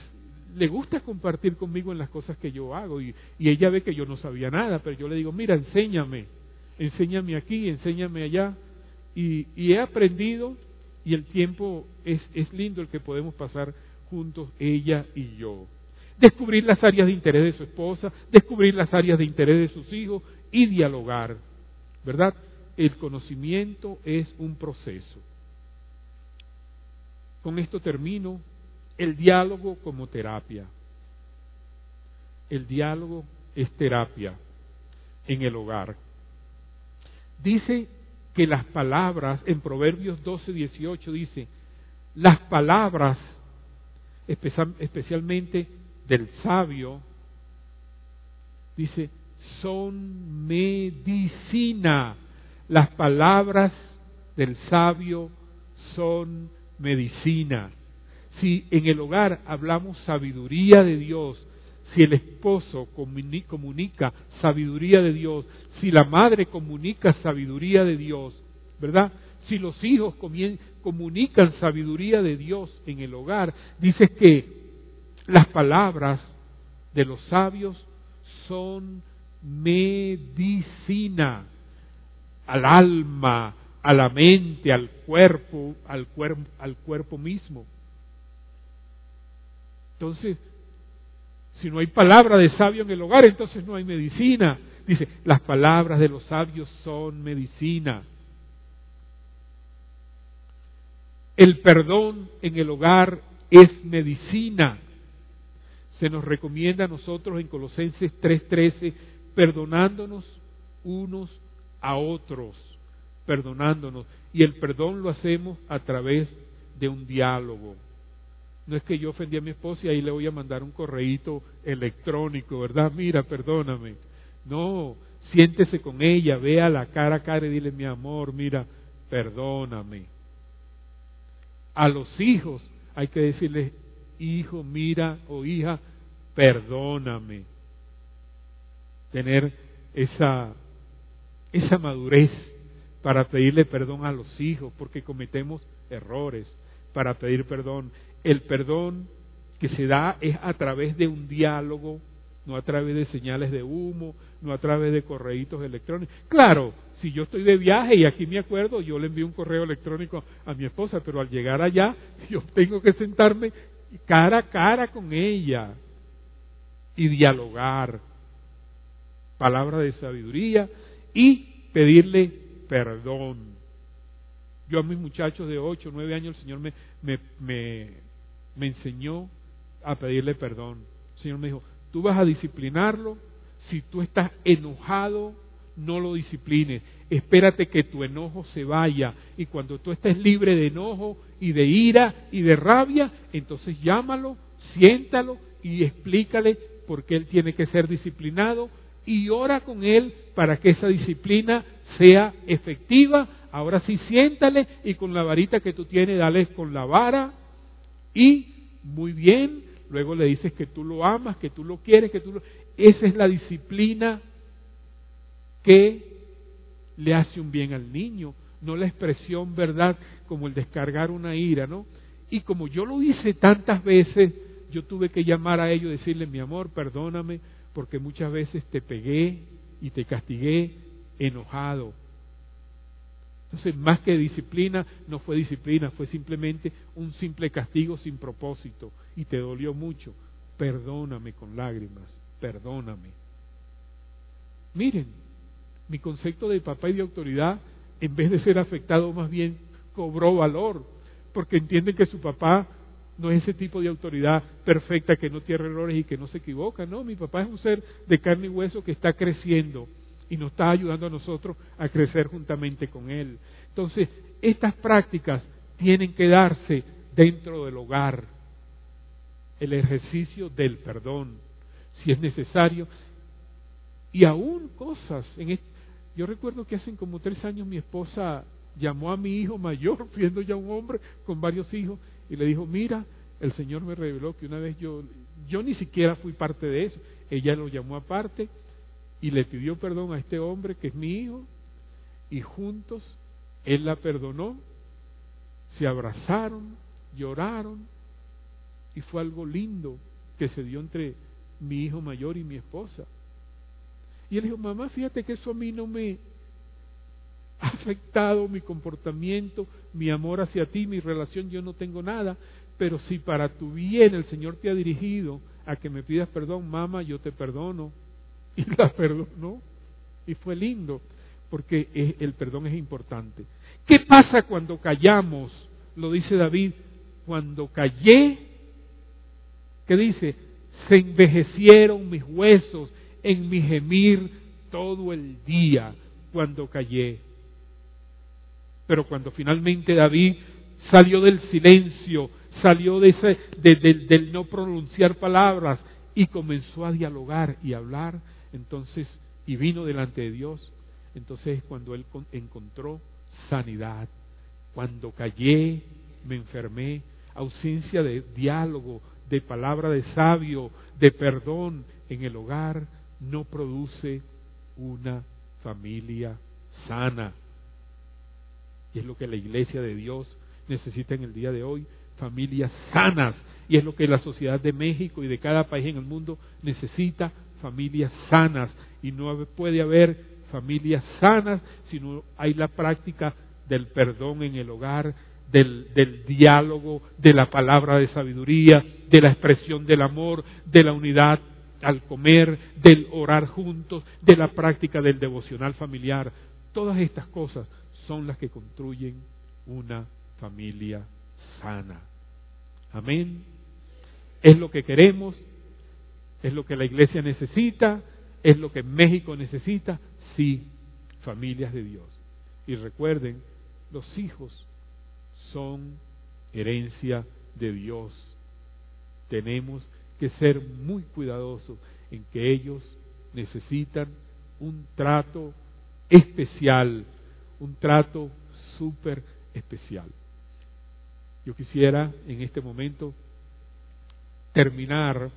le gusta compartir conmigo en las cosas que yo hago y ella ve que yo no sabía nada, pero yo le digo, mira, enséñame aquí, enséñame allá, y he aprendido, y el tiempo es lindo el que podemos pasar juntos, ella y yo. Descubrir las áreas de interés de su esposa, descubrir las áreas de interés de sus hijos y dialogar, ¿verdad? El conocimiento es un proceso. Con esto termino. El diálogo como terapia. El diálogo es terapia en el hogar. Dice que las palabras, en Proverbios 12:18 dice, las palabras, especialmente del sabio, dice, son medicina. Las palabras del sabio son medicina. Si en el hogar hablamos sabiduría de Dios, si el esposo comunica sabiduría de Dios, si la madre comunica sabiduría de Dios, ¿verdad? Si los hijos comunican sabiduría de Dios en el hogar, dice que las palabras de los sabios son medicina al alma, a la mente, al cuerpo mismo. Entonces, si no hay palabra de sabio en el hogar, entonces no hay medicina. Dice, las palabras de los sabios son medicina. El perdón en el hogar es medicina. Se nos recomienda a nosotros en Colosenses 3:13, perdonándonos unos a otros, perdonándonos. Y el perdón lo hacemos a través de un diálogo. No es que yo ofendí a mi esposa y ahí le voy a mandar un correíto electrónico, ¿verdad? Mira, perdóname. No, siéntese con ella, véala cara a cara y dile, mi amor, mira, perdóname. A los hijos hay que decirles, hijo, mira, o hija, perdóname. Tener esa madurez para pedirle perdón a los hijos, porque cometemos errores, para pedir perdón. El perdón que se da es a través de un diálogo, no a través de señales de humo, no a través de correitos electrónicos. Claro, si yo estoy de viaje y aquí me acuerdo, yo le envío un correo electrónico a mi esposa, pero al llegar allá yo tengo que sentarme cara a cara con ella y dialogar. Palabra de sabiduría y pedirle perdón. Yo a mis muchachos de 8, 9 años, el Señor me enseñó a pedirle perdón. El Señor me dijo, tú vas a disciplinarlo, si tú estás enojado, no lo disciplines, espérate que tu enojo se vaya, y cuando tú estés libre de enojo y de ira y de rabia, entonces llámalo, siéntalo y explícale por qué él tiene que ser disciplinado, y ora con él para que esa disciplina sea efectiva. Ahora sí, siéntale y con la varita que tú tienes, dale con la vara y muy bien, luego le dices que tú lo amas, que tú lo quieres, Esa es la disciplina que le hace un bien al niño, no la expresión, ¿verdad?, como el descargar una ira, ¿no? Y como yo lo hice tantas veces, yo tuve que llamar a ellos y decirle, mi amor, perdóname, porque muchas veces te pegué y te castigué enojado. Entonces, más que disciplina, no fue disciplina, fue simplemente un simple castigo sin propósito y te dolió mucho. Perdóname con lágrimas, perdóname. Miren, mi concepto de papá y de autoridad, en vez de ser afectado, más bien cobró valor, porque entienden que su papá no es ese tipo de autoridad perfecta que no tiene errores y que no se equivoca. No, mi papá es un ser de carne y hueso que está creciendo y nos está ayudando a nosotros a crecer juntamente con él. Entonces, estas prácticas tienen que darse dentro del hogar. El ejercicio del perdón, si es necesario. Y aún cosas. Yo recuerdo que hace como 3 años mi esposa llamó a mi hijo mayor, siendo ya un hombre con varios hijos, y le dijo, mira, el Señor me reveló que una vez yo ni siquiera fui parte de eso. Ella lo llamó aparte y le pidió perdón a este hombre que es mi hijo, y juntos él la perdonó, se abrazaron, lloraron, y fue algo lindo que se dio entre mi hijo mayor y mi esposa. Y él dijo, mamá, fíjate que eso a mí no me ha afectado mi comportamiento, mi amor hacia ti, mi relación, yo no tengo nada, pero si para tu bien el Señor te ha dirigido a que me pidas perdón, mamá, yo te perdono. Y la perdonó. Y fue lindo, porque el perdón es importante. ¿Qué pasa cuando callamos? Lo dice David, cuando callé, ¿qué dice? Se envejecieron mis huesos en mi gemir todo el día cuando callé. Pero cuando finalmente David salió del silencio, salió del no pronunciar palabras y comenzó a dialogar y a hablar, entonces, y vino delante de Dios, entonces es cuando él encontró sanidad. Cuando callé, me enfermé, ausencia de diálogo, de palabra de sabio, de perdón en el hogar, no produce una familia sana. Y es lo que la iglesia de Dios necesita en el día de hoy, familias sanas. Y es lo que la sociedad de México y de cada país en el mundo necesita, familias sanas. Y no puede haber familias sanas si no hay la práctica del perdón en el hogar, del diálogo, de la palabra de sabiduría, de la expresión del amor, de la unidad al comer, del orar juntos, de la práctica del devocional familiar. Todas estas cosas son las que construyen una familia sana. Amén. Es lo que queremos, es lo que la iglesia necesita, es lo que México necesita. Sí, familias de Dios. Y recuerden, los hijos son herencia de Dios. Tenemos que ser muy cuidadosos en que ellos necesitan un trato especial, un trato súper especial. Yo quisiera en este momento terminar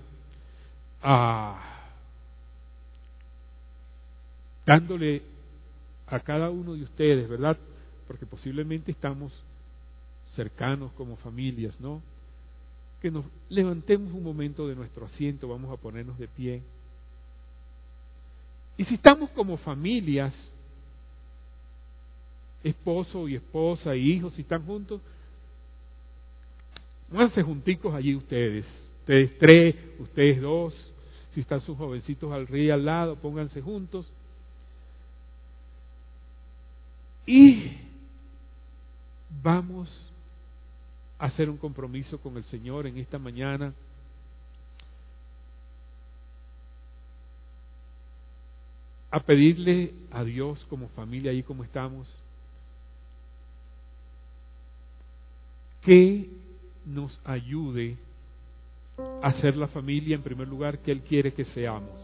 dándole a cada uno de ustedes, ¿verdad? Porque posiblemente estamos cercanos como familias, ¿no? Que nos levantemos un momento de nuestro asiento, vamos a ponernos de pie. Y si estamos como familias, esposo y esposa y hijos, si están juntos, pónganse junticos allí ustedes 3, ustedes 2, si están sus jovencitos al lado, pónganse juntos. Y vamos a hacer un compromiso con el Señor en esta mañana. A pedirle a Dios como familia, ahí como estamos, que nos ayude a ser la familia en primer lugar que Él quiere que seamos.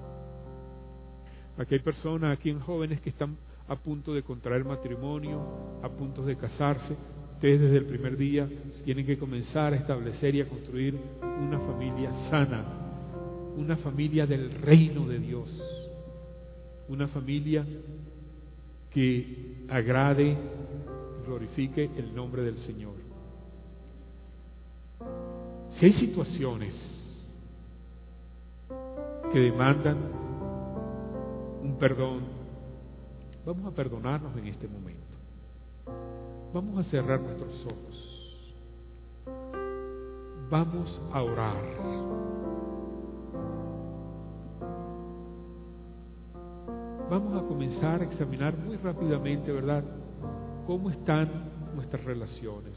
Aquí hay personas, aquí hay jóvenes que están a punto de contraer matrimonio, a punto de casarse. Ustedes desde el primer día tienen que comenzar a establecer y a construir una familia sana, una familia del reino de Dios, una familia que agrade y glorifique el nombre del Señor. Si hay situaciones que demandan un perdón, vamos a perdonarnos en este momento. Vamos a cerrar nuestros ojos. Vamos a orar. Vamos a comenzar a examinar muy rápidamente, ¿verdad?, cómo están nuestras relaciones.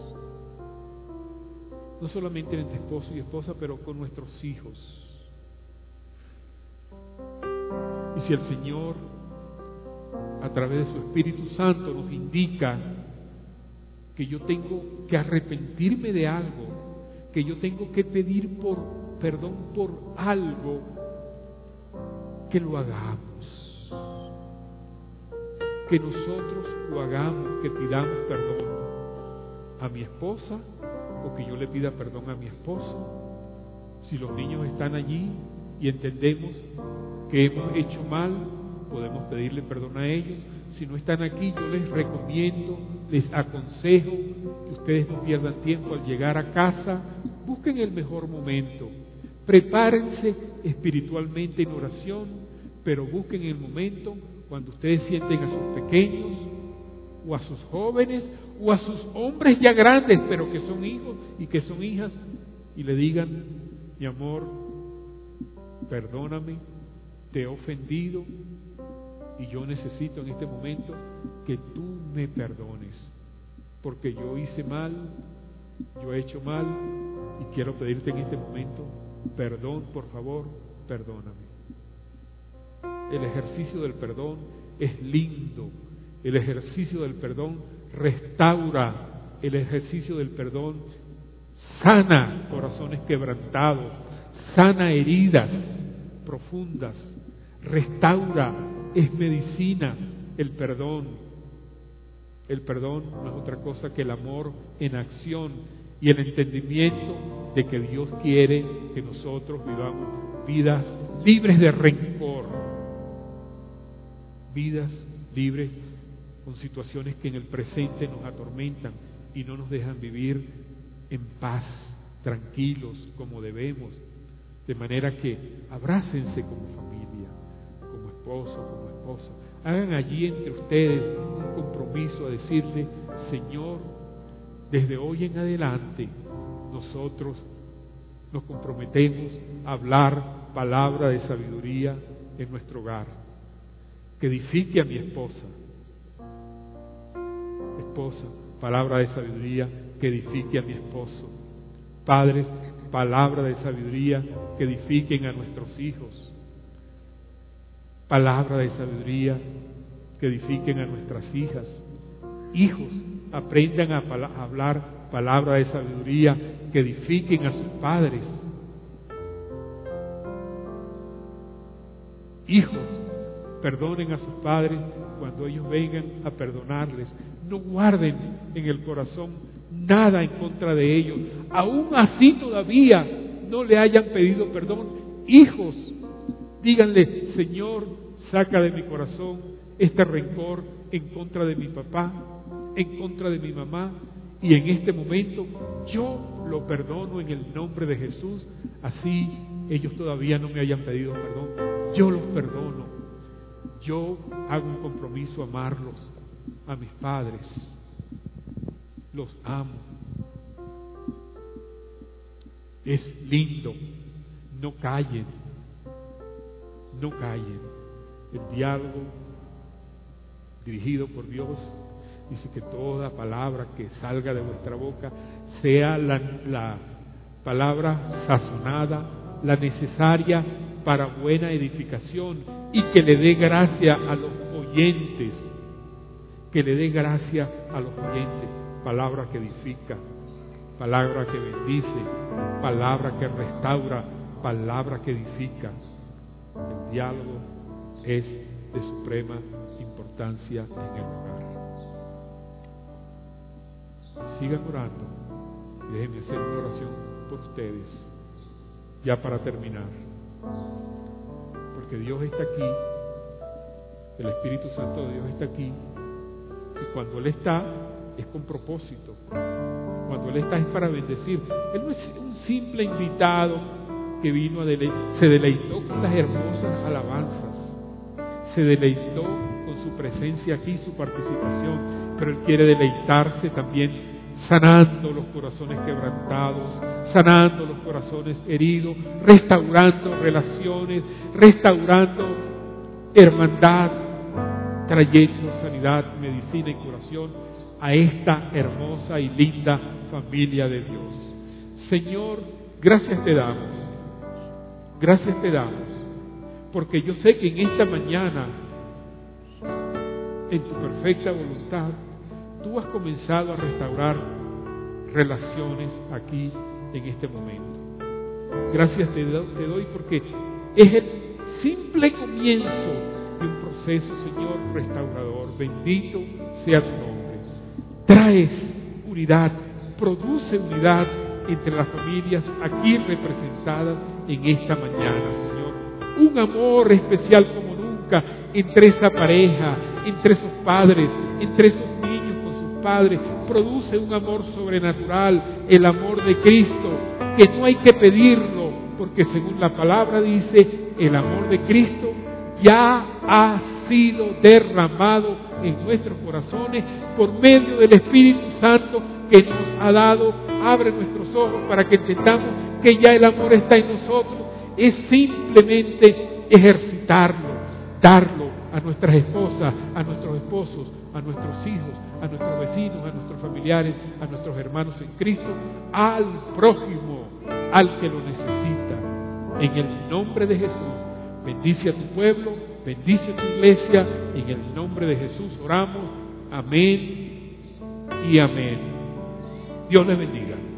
No solamente entre esposo y esposa, pero con nuestros hijos. Y si el Señor, a través de su Espíritu Santo, nos indica que yo tengo que arrepentirme de algo, que yo tengo que pedir perdón por algo, que lo hagamos. Que nosotros lo hagamos, que pidamos perdón a mi esposa, o que yo le pida perdón a mi esposo. Si los niños están allí y entendemos que hemos hecho mal, podemos pedirle perdón a ellos. Si no están aquí, yo les recomiendo, les aconsejo que ustedes no pierdan tiempo al llegar a casa, busquen el mejor momento Prepárense espiritualmente en oración, pero busquen el momento cuando ustedes sienten a sus pequeños, o a sus jóvenes, o a sus hombres ya grandes, pero que son hijos y que son hijas, y le digan: mi amor, perdóname, te he ofendido, y yo necesito en este momento que tú me perdones, porque yo hice mal, yo he hecho mal, y quiero pedirte en este momento perdón, por favor, perdóname. El ejercicio del perdón es lindo. El ejercicio del perdón restaura. El ejercicio del perdón sana corazones quebrantados, sana heridas profundas, restaura, es medicina el perdón. El perdón no es otra cosa que el amor en acción y el entendimiento de que Dios quiere que nosotros vivamos vidas libres de rencor, vidas libres con situaciones que en el presente nos atormentan y no nos dejan vivir en paz, tranquilos como debemos, de manera que abrácense como familia, como esposo, como esposa. Hagan allí entre ustedes un compromiso a decirle: Señor, desde hoy en adelante nosotros nos comprometemos a hablar palabra de sabiduría en nuestro hogar, que edifique a mi esposa. Esposa, palabra de sabiduría que edifique a mi esposo. Padres, palabra de sabiduría que edifiquen a nuestros hijos. Palabra de sabiduría que edifiquen a nuestras hijas. Hijos, aprendan a hablar palabra de sabiduría que edifiquen a sus padres. Hijos, perdonen a sus padres cuando ellos vengan a perdonarles. No guarden en el corazón nada en contra de ellos. Aún así todavía no le hayan pedido perdón. Hijos, díganle: Señor, saca de mi corazón este rencor en contra de mi papá, en contra de mi mamá, y en este momento yo lo perdono en el nombre de Jesús. Así ellos todavía no me hayan pedido perdón, yo los perdono. Yo hago un compromiso a amarlos, a mis padres, los amo. Es lindo. No callen, no callen. El diálogo dirigido por Dios dice que toda palabra que salga de vuestra boca sea la palabra sazonada, la necesaria para buena edificación, y que le dé gracia a los oyentes, que le dé gracia a los oyentes. Palabra que edifica, palabra que bendice, palabra que restaura, palabra que edifica. El diálogo es de suprema importancia en el hogar. Sigan orando y déjenme hacer una oración por ustedes, ya para terminar. Porque Dios está aquí, el Espíritu Santo de Dios está aquí, y cuando Él está, es con propósito. Cuando Él está es para bendecir. Él no es un simple invitado que vino a se deleitó con las hermosas alabanzas, se deleitó con su presencia aquí, su participación, pero Él quiere deleitarse también sanando los corazones quebrantados, sanando los corazones heridos, restaurando relaciones, restaurando hermandad, trayendo sanidad, medicina y curación a esta hermosa y linda familia de Dios. Señor, gracias te damos, porque yo sé que en esta mañana, en tu perfecta voluntad, tú has comenzado a restaurar relaciones aquí en este momento. Gracias te doy porque es el simple comienzo de un proceso, Señor, restaurador. Bendito sea tu nombre. Traes unidad, produce unidad entre las familias aquí representadas en esta mañana, Señor. Un amor especial como nunca entre esa pareja, entre esos padres, entre esos niños con sus padres. Produce un amor sobrenatural, el amor de Cristo, que no hay que pedirlo, porque según la palabra dice, el amor de Cristo ya ha sido derramado en nuestros corazones por medio del Espíritu Santo que nos ha dado. Abre nuestros ojos para que entendamos que ya el amor está en nosotros. Es simplemente ejercitarlo, darlo a nuestras esposas, a nuestros esposos, a nuestros hijos, a nuestros vecinos, a nuestros familiares, a nuestros hermanos en Cristo, al prójimo, al que lo necesita. En el nombre de Jesús, bendice a tu pueblo, bendice a tu iglesia. En el nombre de Jesús oramos. Amén y amén. Dios les bendiga.